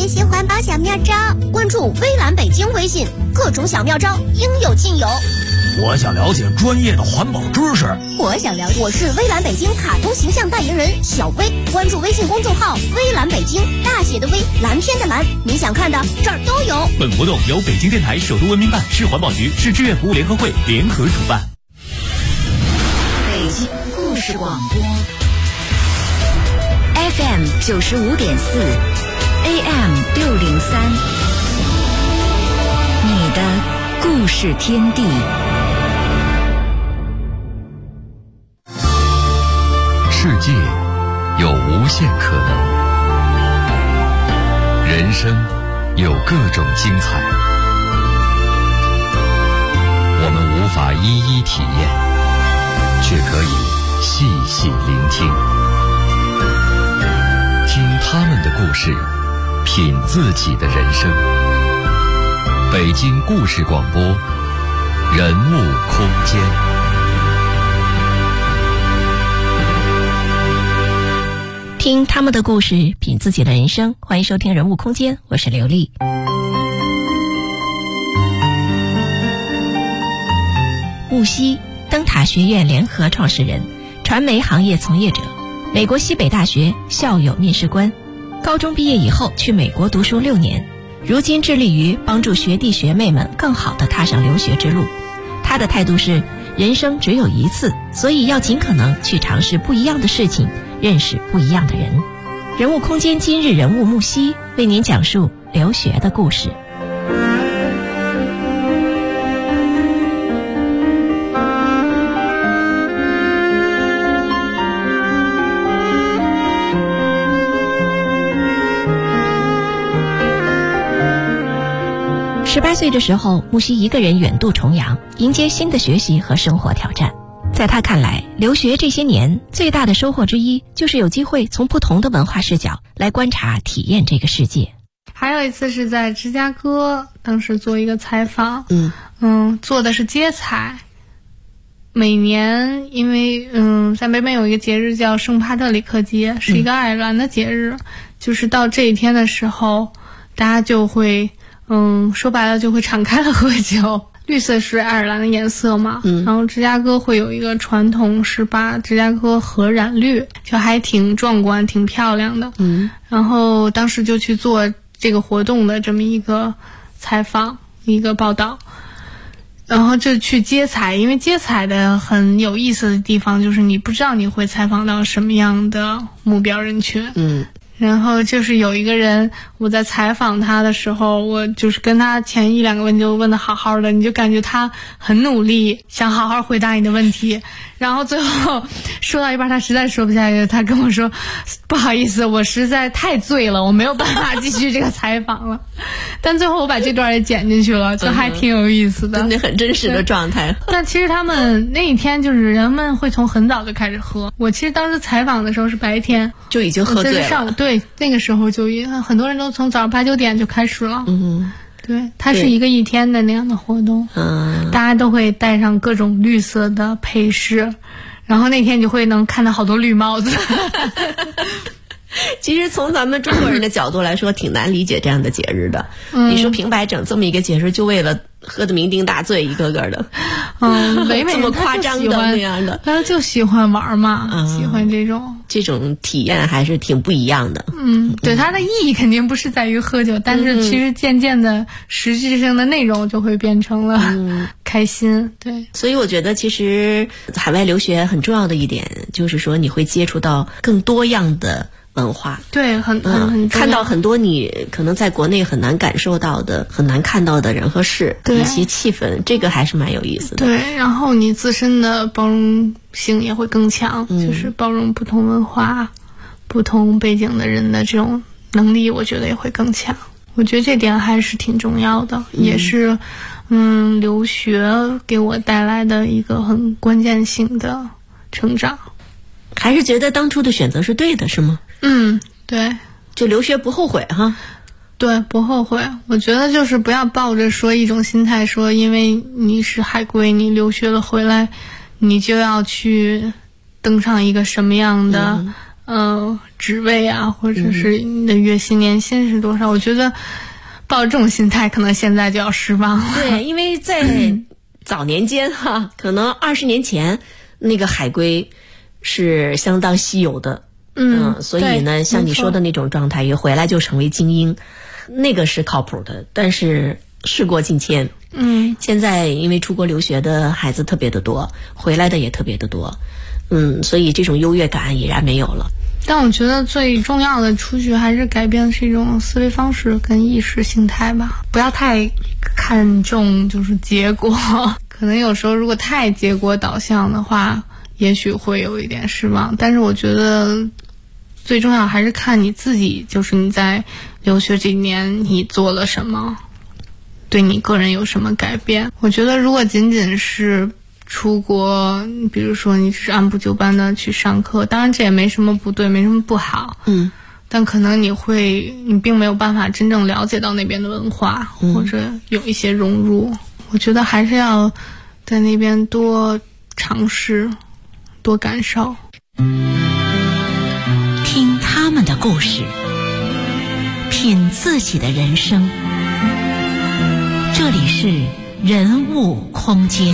别喜欢保小妙招，关注微蓝北京微信，各种小妙招应有尽有。 我想了解专业的环保知识。 我想了解，我是微蓝北京卡通形象代言人小薇，关注微信公众号微蓝北京，大写的微，蓝天的蓝，你想看的这儿都有。 本活动由北京电台首都文明办、市环保局、市志愿服务联合会联合主办。 北京故事广播 FM 95.4 AM 603，你的故事天地。 世界有无限可能，人生有各种精彩，我们无法一一体验，却可以细细聆听，听他们的故事，品自己的人生。北京故事广播，人物空间。 听他们的故事，品自己的人生。欢迎收听人物空间，我是刘丽。木西，灯塔学院联合创始人，传媒行业从业者，美国西北大学校友面试官，高中毕业以后去美国读书6年，如今致力于帮助学弟学妹们更好地踏上留学之路。他的态度是，人生只有一次，所以要尽可能去尝试不一样的事情，认识不一样的人。人物空间今日人物木西为您讲述留学的故事。18岁的时候，木西一个人远渡重洋，迎接新的学习和生活挑战。在他看来，留学这些年最大的收获之一，就是有机会从不同的文化视角来观察体验这个世界。 还有一次是在芝加哥，当时做一个采访，做的是接彩。每年因为在北美有一个节日叫圣帕特里克节，是一个爱尔兰的节日，就是到这一天的时候，大家就会说白了就会敞开了喝酒。绿色是爱尔兰的颜色嘛，然后芝加哥会有一个传统是把芝加哥河染绿，就还挺壮观挺漂亮的。然后当时就去做这个活动的这么一个采访一个报道，然后就去接彩。因为接彩的很有意思的地方就是你不知道你会采访到什么样的目标人群。然后就是有一个人，我在采访他的时候，我就是跟他前1-2个问题就问得好好的，你就感觉他很努力想好好回答你的问题，然后最后说到一半他实在说不下去，他跟我说不好意思，我实在太醉了，我没有办法继续这个采访了。但最后我把这段也剪进去了，就还挺有意思的， 真的很真实的状态。 但其实他们那一天就是人们会从很早就开始喝，我其实当时采访的时候是白天就已经喝醉了， 上午对那个时候就很多人都从早上8-9点就开始了。对，它是一个1天的那样的活动，大家都会带上各种绿色的配饰，然后那天你就会能看到好多绿帽子。 其实从咱们中国人的角度来说，挺难理解这样的节日的。你说平白整这么一个节日，就为了喝得酩酊大醉，一个个的， 北美这么夸张的那样的， 他就喜欢玩嘛，喜欢这种体验还是挺不一样的。 对，它的意义肯定不是在于喝酒，但是其实渐渐的实质性的内容就会变成了开心。对， 所以我觉得其实海外留学很重要的一点，就是说你会接触到更多样的文化， 对，很看到很多你可能在国内很难感受到的、很难看到的人和事，一些气氛，这个还是蛮有意思的。 对，然后你自身的包容性也会更强，就是包容不同文化、不同背景的人的这种能力，我觉得也会更强。我觉得这点还是挺重要的，也是留学给我带来的一个很关键性的成长。 还是觉得当初的选择是对的，是吗？ 对， 就留学不后悔哈。 对，不后悔。我觉得就是不要抱着说一种心态，说因为你是海归，你留学了回来，你就要去登上一个什么样的职位啊，或者是你的月薪年薪是多少，我觉得抱这种心态可能现在就要失望了。 对，因为在早年间可能20年前那个海归是相当稀有的，所以呢像你说的那种状态，也回来就成为精英，那个是靠谱的。但是事过境迁，现在因为出国留学的孩子特别的多，回来的也特别的多，所以这种优越感已然没有了。 但我觉得最重要的出去还是改变的是一种思维方式跟意识形态吧，不要太看重就是结果，可能有时候如果太结果导向的话，也许会有一点失望。但是我觉得最重要还是看你自己，就是你在留学这一年你做了什么，对你个人有什么改变。我觉得如果仅仅是出国，比如说你只是按部就班的去上课，当然这也没什么不对，没什么不好，但可能你并没有办法真正了解到那边的文化，或者有一些融入。我觉得还是要在那边多尝试，多感受， 听他们的故事，品自己的人生。这里是人物空间。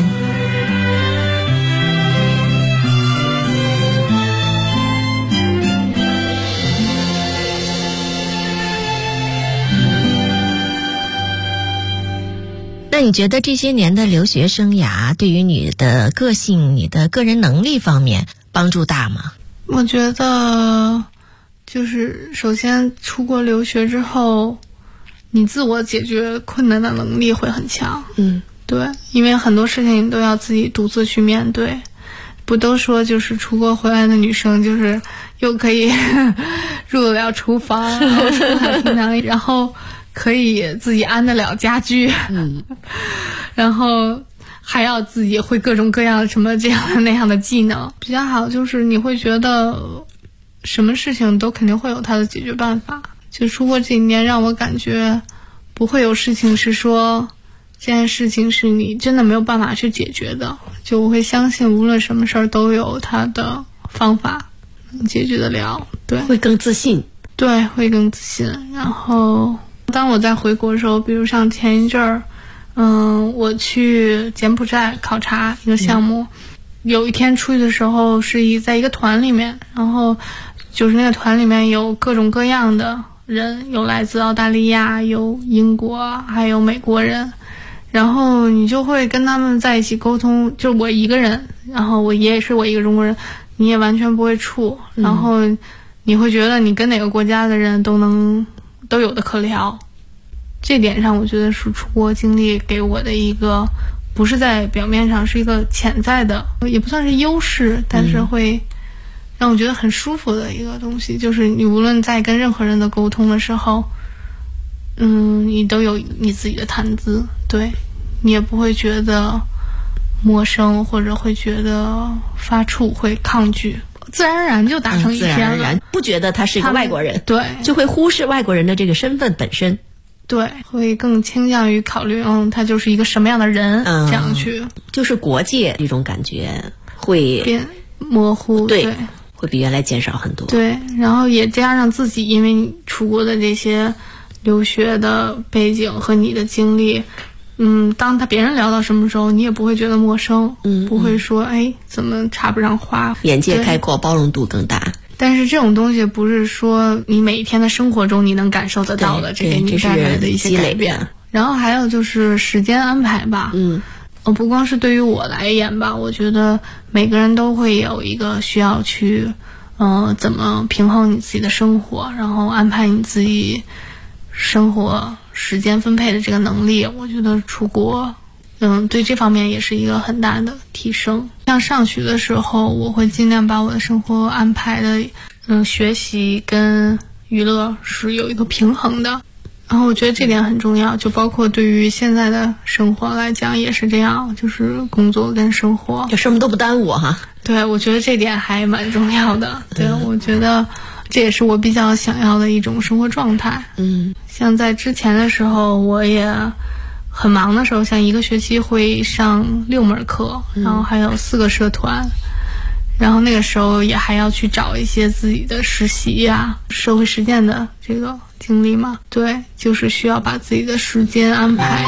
那你觉得这些年的留学生涯对于你的个性、你的个人能力方面帮助大吗？ 我觉得就是首先出国留学之后，你自我解决困难的能力会很强。对，因为很多事情你都要自己独自去面对。不都说就是出国回来的女生就是又可以入得了厨房，然后出海平常，然后可以自己安得了家具，然后还要自己会各种各样什么这样的那样的技能。比较好就是你会觉得什么事情都肯定会有它的解决办法。就出国这一年让我感觉不会有事情是说这件事情是你真的没有办法去解决的，就我会相信无论什么事儿都有它的方法能解决得了。对， 会更自信。 对，会更自信。然后当我在回国的时候，比如像前一阵儿我去柬埔寨考察一个项目，有一天出去的时候是在一个团里面，然后就是那个团里面有各种各样的人，有来自澳大利亚，有英国，还有美国人，然后你就会跟他们在一起沟通。就我一个人，然后我也是我一个中国人，你也完全不会处，然后你会觉得你跟哪个国家的人都有的可聊。这点上我觉得是出国经历给我的一个不是在表面上，是一个潜在的，也不算是优势，但是会让我觉得很舒服的一个东西。就是你无论在跟任何人的沟通的时候，你都有你自己的谈资，对，你也不会觉得陌生，或者会觉得发怵，会抗拒，自然而然就打成一片了。 自然而然不觉得他是一个外国人， 对， 就会忽视外国人的这个身份本身。 对，会更倾向于考虑他就是一个什么样的人，这样去就是国界这种感觉会变模糊。对， 会比原来减少很多。 对，然后也加上自己因为出国的这些留学的背景和你的经历，当别人聊到什么时候，你也不会觉得陌生，不会说怎么插不上话， 眼界开阔，包容度更大。 但是这种东西不是说你每一天的生活中你能感受得到的，这给你带来的一些改变。然后还有就是时间安排吧，不光是对于我来言吧，我觉得每个人都会有一个需要去怎么平衡你自己的生活，然后安排你自己生活时间分配的这个能力。我觉得出国对这方面也是一个很大的提升。像上学的时候，我会尽量把我的生活安排的学习跟娱乐是有一个平衡的，然后我觉得这点很重要，就包括对于现在的生活来讲也是这样，就是工作跟生活就什么都不耽误哈。 对，我觉得这点还蛮重要的。对，我觉得这也是我比较想要的一种生活状态。像在之前的时候我也很忙的时候，像一个学期会上6门课，然后还有4个社团， 然后那个时候也还要去找一些自己的实习呀、社会实践的这个经历嘛。对，就是需要把自己的时间安排。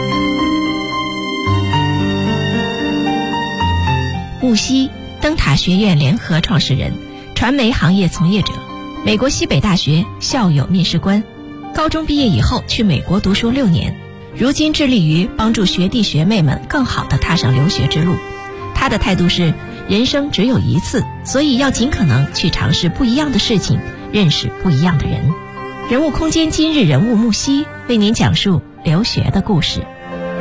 雾西，灯塔学院联合创始人，传媒行业从业者，美国西北大学校友面试官，高中毕业以后去美国读书6年，如今致力于帮助学弟学妹们更好地踏上留学之路。他的态度是，人生只有一次，所以要尽可能去尝试不一样的事情，认识不一样的人。人物空间今日人物木西为您讲述留学的故事。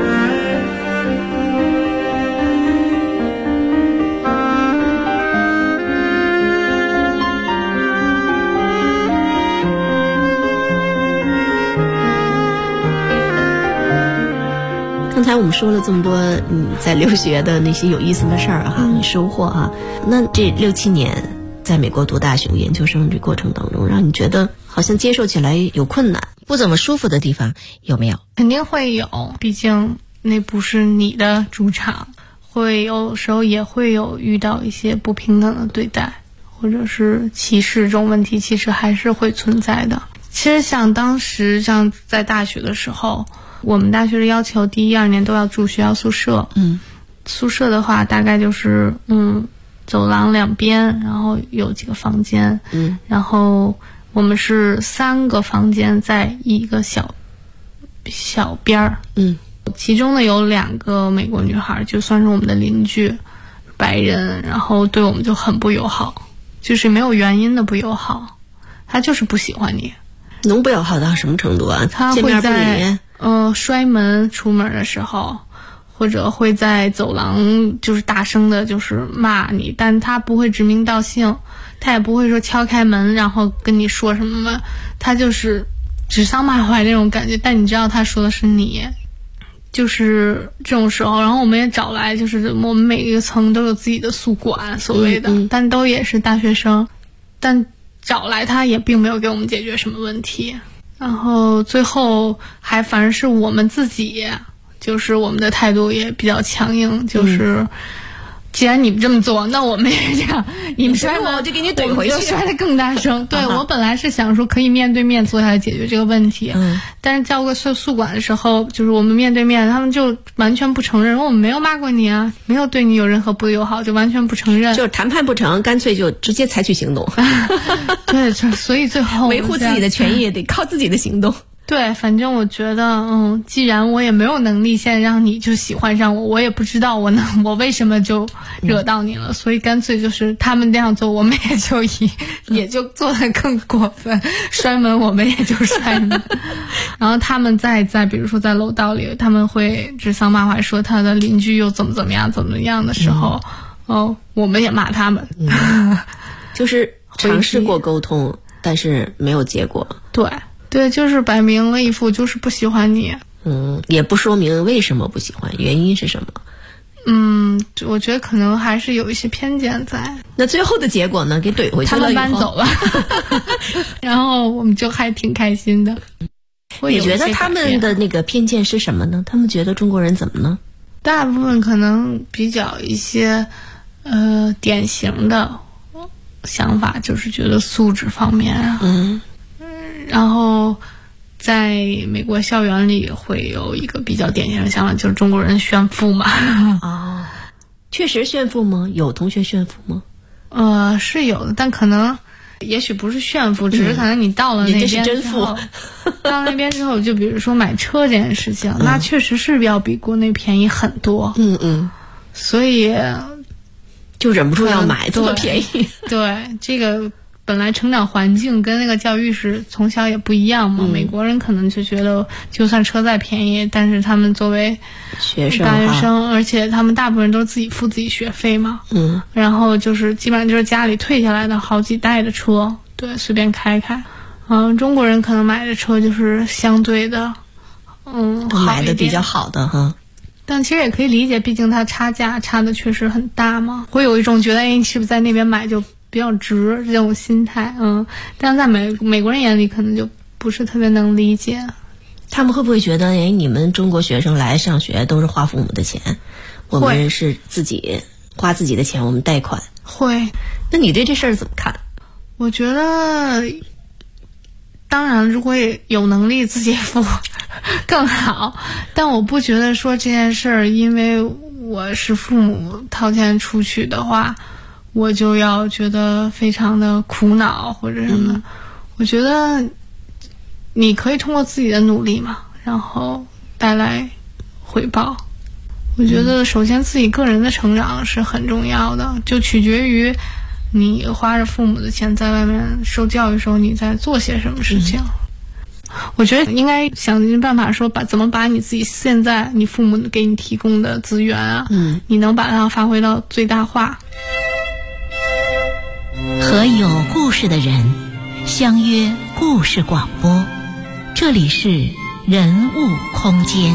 刚才我们说了这么多你在留学的那些有意思的事儿哈，你收获哈。那这6、7年在美国读大学研究生这过程当中，让你觉得好像接受起来有困难，不怎么舒服的地方有没有？ 肯定会有，毕竟那不是你的主场，会有时候也会有遇到一些不平等的对待，或者是歧视这种问题，其实还是会存在的。其实像当时像在大学的时候，我们大学的要求第1、2年都要住学校宿舍。宿舍的话大概就是走廊两边，然后有几个房间。然后我们是3个房间在一个小边儿。其中呢有2个美国女孩，就算是我们的邻居，白人，然后对我们就很不友好，就是没有原因的不友好，她就是不喜欢你。 能不友好到什么程度啊？ 她会在摔门出门的时候，或者会在走廊就是大声的就是骂你，但他不会指名道姓，他也不会说敲开门然后跟你说什么，他就是指桑骂槐那种感觉，但你知道他说的是你。就是这种时候，然后我们也找来，就是我们每一个层都有自己的宿管所谓的，但都也是大学生，但找来他也并没有给我们解决什么问题。然后最后还反正是我们自己，就是我们的态度也比较强硬，就是既然你们这么做，那我们也这样，你们摔门我就给你怼回去， 我就摔得更大声。对，我本来是想说可以面对面坐下来解决这个问题，但是叫过宿管的时候，就是我们面对面，他们就完全不承认，我们没有骂过你啊，没有对你有任何不友好，就完全不承认， 就是谈判不成，干脆就直接采取行动。 对，所以最后维护自己的权益也得靠自己的行动。 对，反正我觉得，既然我也没有能力现在让你就喜欢上我，我也不知道我为什么就惹到你了，所以干脆就是他们这样做，我们也就做得更过分，摔门我们也就摔门。然后他们在比如说在楼道里，他们会指桑骂槐说他的邻居又怎么样的时候，我们也骂他们。 就是尝试过沟通，但是没有结果。 对，就是摆明了一副就是不喜欢你。 也不说明为什么不喜欢，原因是什么？ 我觉得可能还是有一些偏见在。 那最后的结果呢？给怼回去了，他们搬走了，然后我们就还挺开心的。 你觉得他们的那个偏见是什么呢？他们觉得中国人怎么呢？ 大部分可能比较一些典型的想法，就是觉得素质方面啊。然后在美国校园里会有一个比较典型的想法，就是中国人炫富嘛。 确实炫富吗？有同学炫富吗？ 是有的，但可能也许不是炫富，只是可能你到了那边之后，到那边之后，就比如说买车这件事情，那确实是要比国内便宜很多。所以就忍不住要买，这么便宜。 对，这个本来成长环境跟那个教育是从小也不一样嘛。美国人可能就觉得就算车再便宜，但是他们作为大学生，而且他们大部分人都是自己付自己学费嘛。然后就是基本上就是家里退下来的好几代的车，对，随便开。中国人可能买的车就是相对的买的比较好的哈。 但其实也可以理解，毕竟它差价差的确实很大嘛，会有一种觉得你是不是在那边买就比较值这种心态。但在美国人眼里可能就不是特别能理解。 他们会不会觉得你们中国学生来上学都是花父母的钱，我们是自己花自己的钱，我们贷款会。 那你对这事儿怎么看？ 我觉得当然如果有能力自己付更好，但我不觉得说这件事儿因为我是父母掏钱出去的话我就要觉得非常的苦恼或者什么。我觉得你可以通过自己的努力嘛，然后带来回报。我觉得首先自己个人的成长是很重要的，就取决于你花着父母的钱在外面受教育的时候你在做些什么事情。我觉得应该想尽办法说怎么把你自己现在你父母给你提供的资源啊，你能把它发挥到最大化。 和有故事的人相约故事广播，这里是人物空间。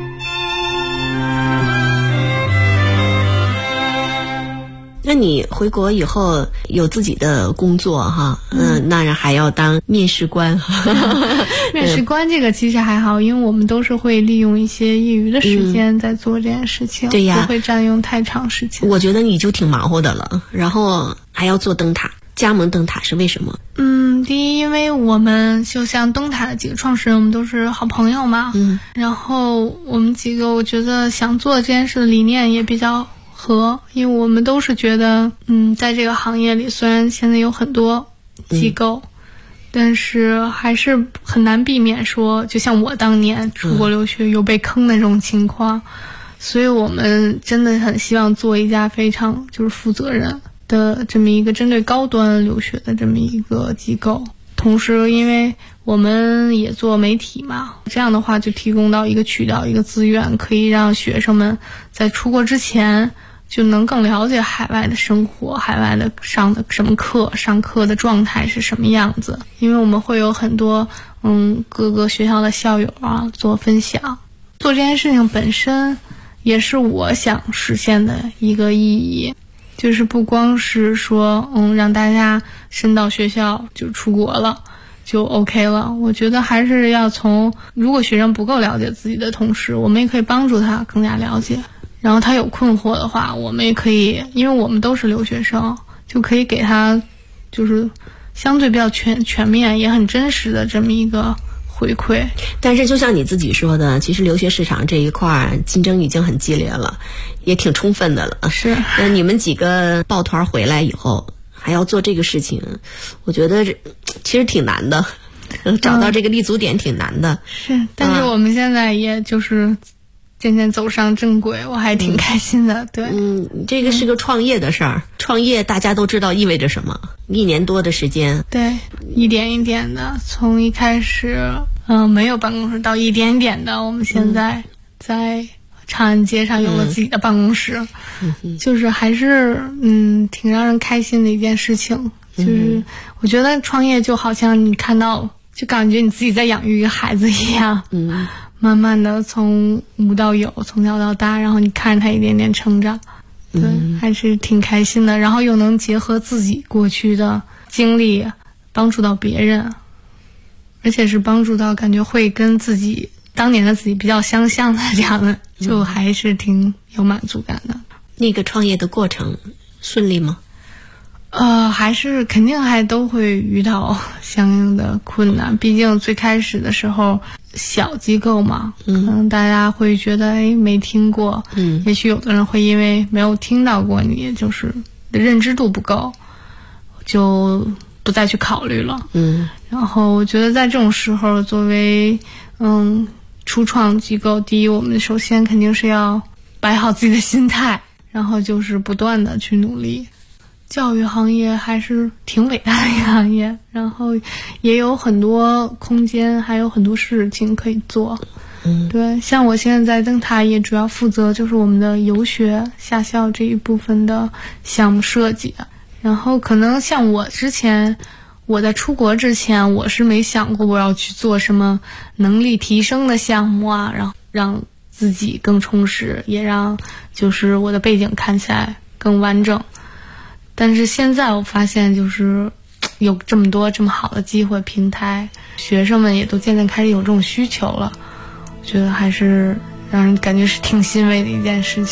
那你回国以后有自己的工作哈，当然还要当面试官。 面试官这个其实还好，因为我们都是会利用一些业余的时间在做这件事情， 对呀， 不会占用太长时间。 我觉得你就挺忙活的了，然后还要做灯塔，加盟灯塔是为什么？ 第一，因为我们就像灯塔的几个创始人，我们都是好朋友嘛，然后我们几个我觉得想做这件事的理念也比较合，因为我们都是觉得在这个行业里虽然现在有很多机构，但是还是很难避免说就像我当年出国留学有被坑的这种情况，所以我们真的很希望做一家非常就是负责任的这么一个针对高端留学的这么一个机构。同时因为我们也做媒体嘛，这样的话就提供到一个渠道一个资源，可以让学生们在出国之前就能更了解海外的生活，海外的上的什么课，上课的状态是什么样子。因为我们会有很多各个学校的校友啊做分享，做这件事情本身也是我想实现的一个意义，就是不光是说让大家升到学校就出国了就 OK 了，我觉得还是要从如果学生不够了解自己的同时，我们也可以帮助他更加了解，然后他有困惑的话我们也可以，因为我们都是留学生，就可以给他就是相对比较全面也很真实的这么一个回馈。 但是就像你自己说的，其实留学市场这一块竞争已经很激烈了，也挺充分的了。 是。 那你们几个抱团回来以后还要做这个事情，我觉得其实挺难的，找到这个立足点挺难的。 是，但是我们现在也就是渐渐走上正轨，我还挺开心的。对， 这个是个创业的事儿，创业大家都知道意味着什么，1年多的时间。 对，一点一点的，从一开始没有办公室到一点点的，我们现在在长安街上有了自己的办公室，就是还是挺让人开心的一件事情。就是我觉得创业就好像你看到就感觉你自己在养育一个孩子一样，慢慢的从无到有，从小到大，然后你看着他一点点成长，对，还是挺开心的。然后又能结合自己过去的经历帮助到别人，而且是帮助到感觉会跟自己当年的自己比较相像的这样的，就还是挺有满足感的。 那个创业的过程顺利吗？ 还是肯定还都会遇到相应的困难，毕竟最开始的时候小机构嘛，可能大家会觉得没听过，也许有的人会因为没有听到过你，就是认知度不够，就不再去考虑了。然后我觉得在这种时候，作为初创机构，第一，我们首先肯定是要摆好自己的心态，然后就是不断的去努力。教育行业还是挺伟大的一个行业，然后也有很多空间，还有很多事情可以做。对，像我现在在灯塔也主要负责就是我们的游学下校这一部分的项目设计。然后可能像我在出国之前，我是没想过我要去做什么能力提升的项目啊，然后让自己更充实，也让就是我的背景看起来更完整。但是现在我发现就是有这么多这么好的机会平台，学生们也都渐渐开始有这种需求了，我觉得还是让人感觉是挺欣慰的一件事情。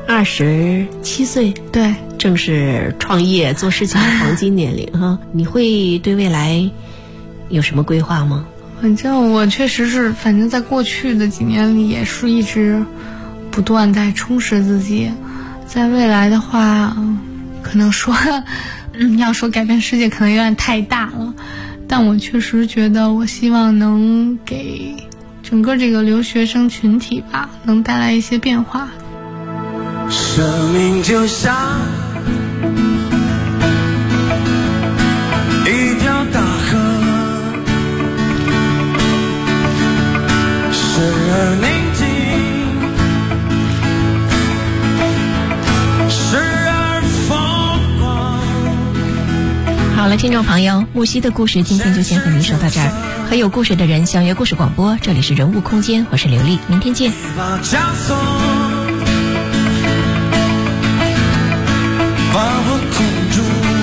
27岁， 对， 正是创业做事情的黄金年龄哈。你会对未来有什么规划吗？ 反正我确实是，反正在过去的几年里也是一直不断在充实自己。在未来的话，可能说要说改变世界可能有点太大了，但我确实觉得我希望能给整个这个留学生群体吧，能带来一些变化。 生命就像一条大河，时而宁静，时而疯狂。 好了，听众朋友，木西的故事今天就先和您说到这儿。和有故事的人相约故事广播，这里是人物空间，我是刘丽，明天见。 把我困住，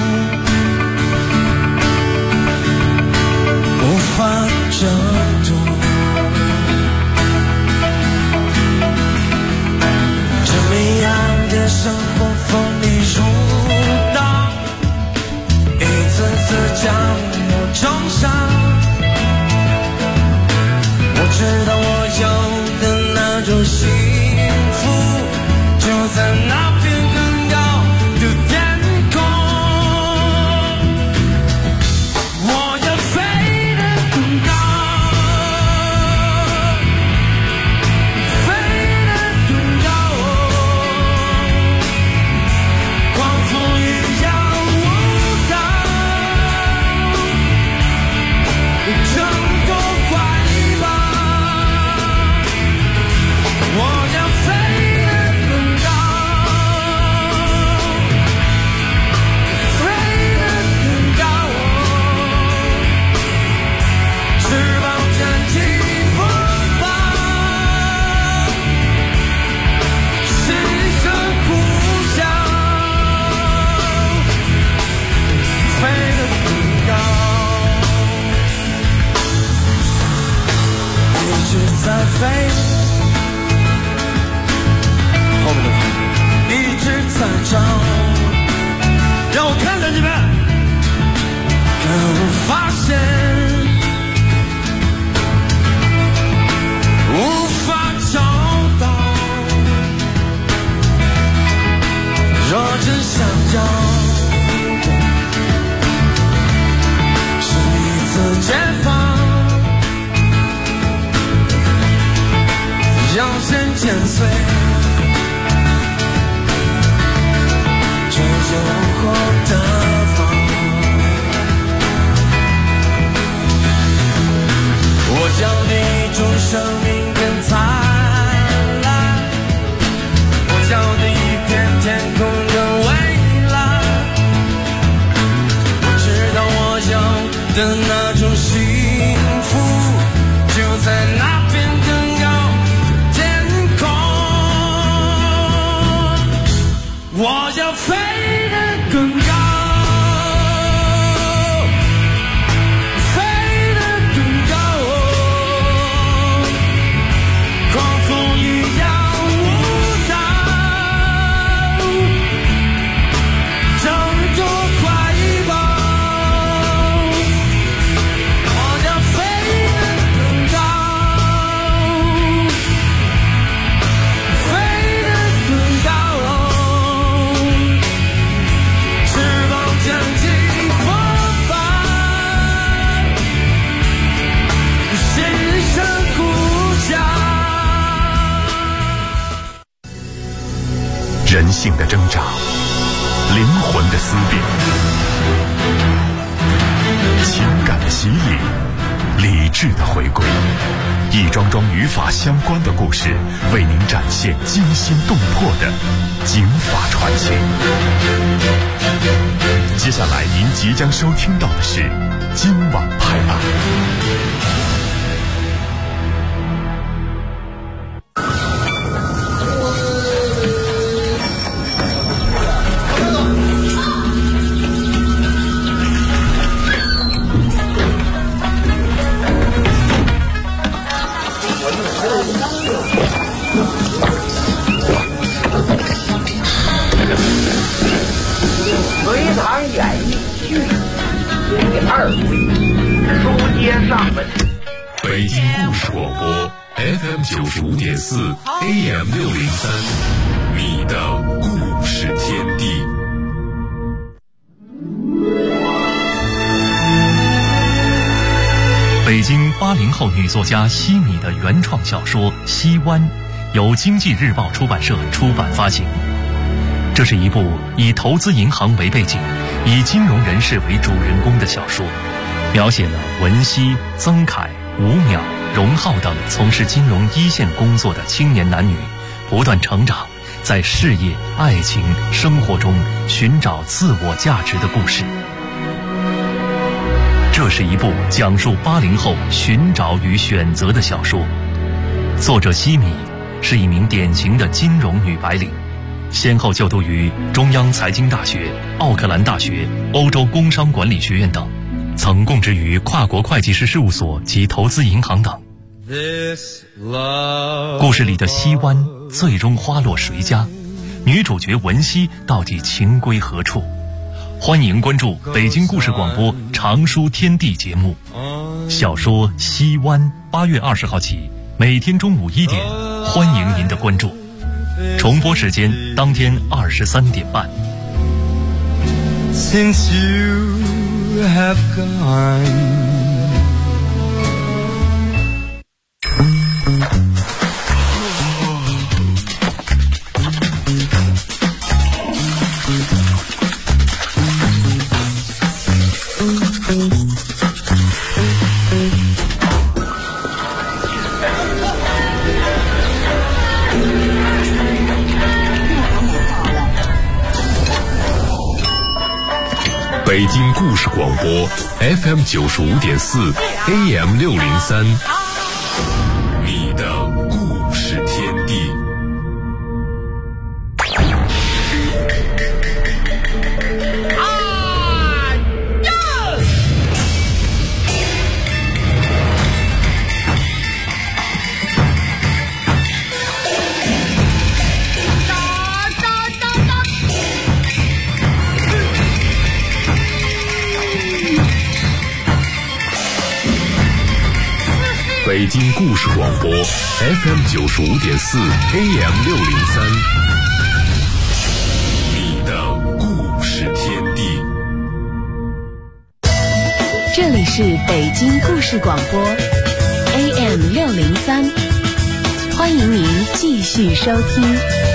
无法挣脱。这么样的生活锋利如刀，一次次将我重伤。我知道我有的那种幸福，就在那片更高的天空。我要飞得更高，飞得更高，狂风雨要舞蹈，挣脱怀抱。我要飞得更高，飞得更高，翅膀展起风暴，心声呼啸，飞得更高，一直在飞。后面的朋友一直在找，让我看着你们，可我发现无法找到。若真想要的是一次解放，要先剪碎诱惑的风，我要的一种生命更灿烂，我要的一片天空更蔚蓝，我知道我要的那种幸福，就在那片更高的天空。我要飞更高，飞得更高，狂风雨要舞蹈，挣脱怀抱。我要飞得更高，飞得更高，将起风帆，心声呼啸。 人性的挣扎，灵魂的思辨，情感的洗礼，理智的回归，一桩桩与法相关的故事，为您展现惊心动魄的警法传奇。接下来您即将收听到的是今晚拍案。 隋唐演义续第2回，书接上文。 北京故事广播 FM 95.4 AM 603，你的故事天地。 北京80后女作家西米的原创小说《西湾》，由经济日报出版社出版发行。这是一部以投资银行为背景，以金融人士为主人公的小说，描写了文熙、曾凯、吴淼、荣浩等从事金融一线工作的青年男女不断成长，在事业、爱情、生活中寻找自我价值的故事。这是一部讲述80后寻找与选择的小说。作者西米是一名典型的金融女白领，先后就读于中央财经大学、奥克兰大学、欧洲工商管理学院等，曾供职于跨国会计师事务所及投资银行等。故事里的西湾最终花落谁家？女主角文熙到底情归何处？欢迎关注北京故事广播长书天地节目，小说《西湾》8月20号起，每天中午1点，欢迎您的关注。重播时间当天23点半。 Since you have gone, 北京故事广播 FM 95.4 AM 603，你的故事天地。北京故事广播 FM 95.4 AM 603，你的故事天地。 这里是北京故事广播 AM 603，欢迎您继续收听。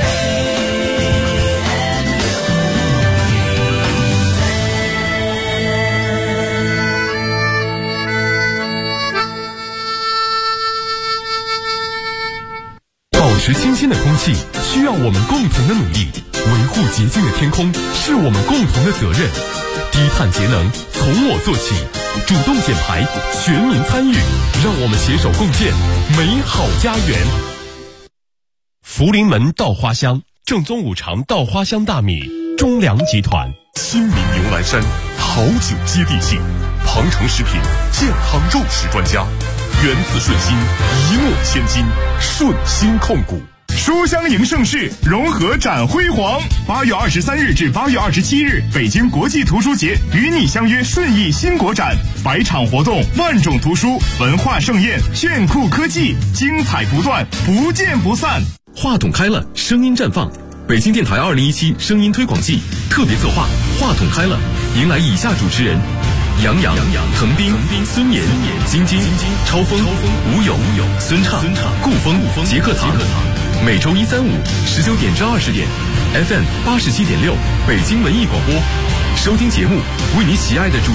保持清新的空气需要我们共同的努力，维护洁净的天空是我们共同的责任。低碳节能从我做起，主动减排，全民参与，让我们携手共建美好家园。福临门稻花香，正宗五常稻花香大米，中粮集团。新民牛栏山，好酒接地气，庞城食品健康肉食专家，源自顺心，一诺千金，顺心控股。 书香迎盛世，融合展辉煌。8月23日至8月27日，北京国际图书节与你相约顺义新国展，100场活动，万种图书，文化盛宴，炫酷科技，精彩不断，不见不散。 话筒开了，声音绽放。北京电台2017声音推广季特别策划话筒开了，迎来以下主持人：杨洋、滕斌、孙岩、晶晶、超风、吴勇、孙畅、顾风、杰克堂。每周1、3、5 19点至20点 FM 87.6北京文艺广播，收听节目，为你喜爱的主